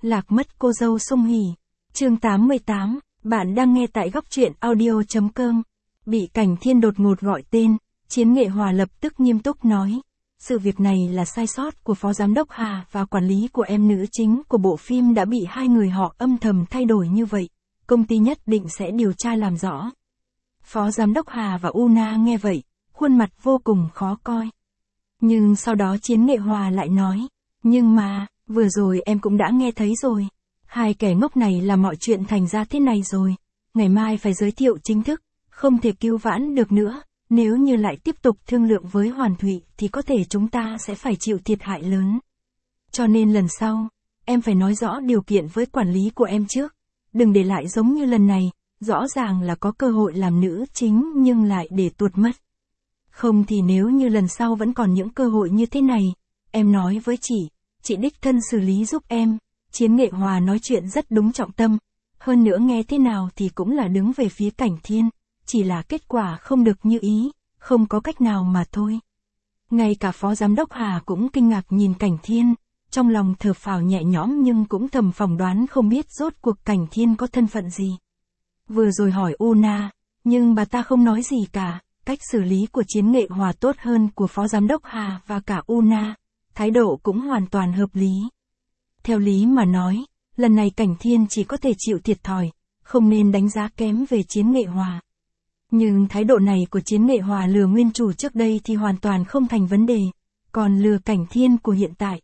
Lạc mất cô dâu Song Hỷ. Chương 88, bạn đang nghe tại góc truyện audio.com. Bị Cảnh Thiên đột ngột gọi tên, Chiến Nghệ Hòa lập tức nghiêm túc nói. Sự việc này là sai sót của Phó Giám đốc Hà và quản lý của em nữ chính của bộ phim đã bị hai người họ âm thầm thay đổi như vậy. Công ty nhất định sẽ điều tra làm rõ. Phó Giám đốc Hà và Una nghe vậy, khuôn mặt vô cùng khó coi. Nhưng sau đó Chiến Nghệ Hòa lại nói, nhưng mà, vừa rồi em cũng đã nghe thấy rồi. Hai kẻ ngốc này làm mọi chuyện thành ra thế này rồi. Ngày mai phải giới thiệu chính thức, không thể cứu vãn được nữa. Nếu như lại tiếp tục thương lượng với Hoàn Thụy thì có thể chúng ta sẽ phải chịu thiệt hại lớn. Cho nên lần sau, em phải nói rõ điều kiện với quản lý của em trước. Đừng để lại giống như lần này, rõ ràng là có cơ hội làm nữ chính nhưng lại để tuột mất. Không thì nếu như lần sau vẫn còn những cơ hội như thế này, em nói với chị đích thân xử lý giúp em. Chiến Nghệ Hòa nói chuyện rất đúng trọng tâm. Hơn nữa nghe thế nào thì cũng là đứng về phía Cảnh Thiên. Chỉ là kết quả không được như ý, không có cách nào mà thôi. Ngay cả Phó Giám đốc Hà cũng kinh ngạc nhìn Cảnh Thiên, trong lòng thở phào nhẹ nhõm nhưng cũng thầm phỏng đoán không biết rốt cuộc Cảnh Thiên có thân phận gì. Vừa rồi hỏi Una, nhưng bà ta không nói gì cả, cách xử lý của Chiến Nghệ Hòa tốt hơn của Phó Giám đốc Hà và cả Una, thái độ cũng hoàn toàn hợp lý. Theo lý mà nói, lần này Cảnh Thiên chỉ có thể chịu thiệt thòi, không nên đánh giá kém về Chiến Nghệ Hòa. Nhưng thái độ này của Chiến Nghệ Hòa lừa nguyên chủ trước đây thì hoàn toàn không thành vấn đề, còn lừa Cảnh Thiên của hiện tại,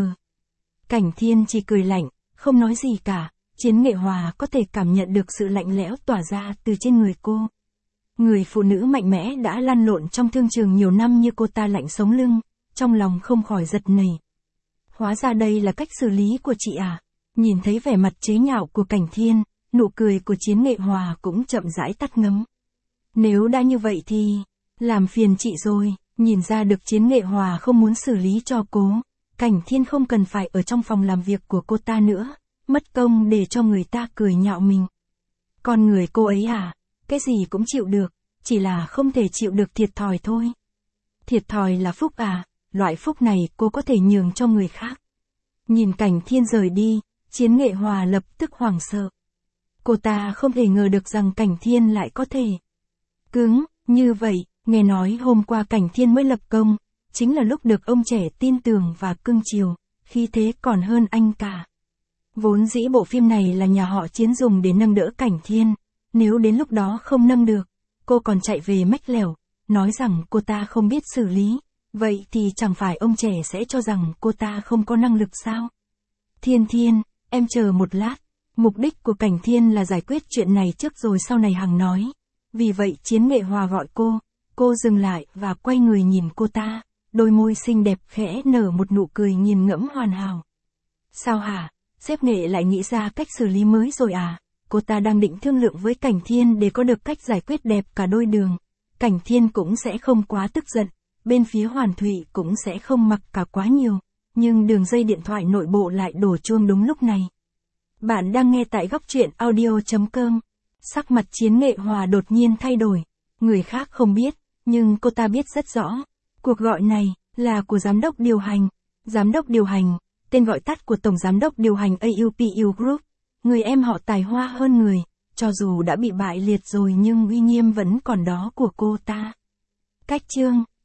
Cảnh Thiên chỉ cười lạnh, không nói gì cả. Chiến Nghệ Hòa có thể cảm nhận được sự lạnh lẽo tỏa ra từ trên người cô. Người phụ nữ mạnh mẽ đã lăn lộn trong thương trường nhiều năm như cô ta lạnh sống lưng, trong lòng không khỏi giật nảy. Hóa ra đây là cách xử lý của chị à? Nhìn thấy vẻ mặt chế nhạo của Cảnh Thiên, nụ cười của Chiến Nghệ Hòa cũng chậm rãi tắt ngấm. Nếu đã như vậy thì, làm phiền chị rồi. Nhìn ra được Chiến Nghệ Hòa không muốn xử lý cho cô, Cảnh Thiên không cần phải ở trong phòng làm việc của cô ta nữa, mất công để cho người ta cười nhạo mình. Con người cô ấy à, cái gì cũng chịu được, chỉ là không thể chịu được thiệt thòi thôi. Thiệt thòi là phúc à, loại phúc này cô có thể nhường cho người khác. Nhìn Cảnh Thiên rời đi, Chiến Nghệ Hòa lập tức hoảng sợ. Cô ta không thể ngờ được rằng Cảnh Thiên lại có thể cứng như vậy. Nghe nói hôm qua Cảnh Thiên mới lập công, chính là lúc được ông trẻ tin tưởng và cưng chiều, khi thế còn hơn anh cả. Vốn dĩ bộ phim này là nhà họ Chiến dùng để nâng đỡ Cảnh Thiên, nếu đến lúc đó không nâng được, cô còn chạy về mách lẻo, nói rằng cô ta không biết xử lý, vậy thì chẳng phải ông trẻ sẽ cho rằng cô ta không có năng lực sao? Thiên, em chờ một lát, mục đích của Cảnh Thiên là giải quyết chuyện này trước rồi sau này hằng nói. Vì vậy Chiến Nghệ Hòa gọi cô dừng lại và quay người nhìn cô ta, đôi môi xinh đẹp khẽ nở một nụ cười nghiền ngẫm hoàn hảo. Sao hả, sếp Nghệ lại nghĩ ra cách xử lý mới rồi à? Cô ta đang định thương lượng với Cảnh Thiên để có được cách giải quyết đẹp cả đôi đường. Cảnh Thiên cũng sẽ không quá tức giận, bên phía Hoàn Thụy cũng sẽ không mặc cả quá nhiều, nhưng đường dây điện thoại nội bộ lại đổ chuông đúng lúc này. Bạn đang nghe tại góc truyện audio.com. Sắc mặt Chiến Nghệ Hòa đột nhiên thay đổi, người khác không biết, nhưng cô ta biết rất rõ. Cuộc gọi này là của giám đốc điều hành. Giám đốc điều hành, tên gọi tắt của tổng giám đốc điều hành AUPU Group. Người em họ tài hoa hơn người, cho dù đã bị bại liệt rồi nhưng uy nghiêm vẫn còn đó của cô ta. Cách chương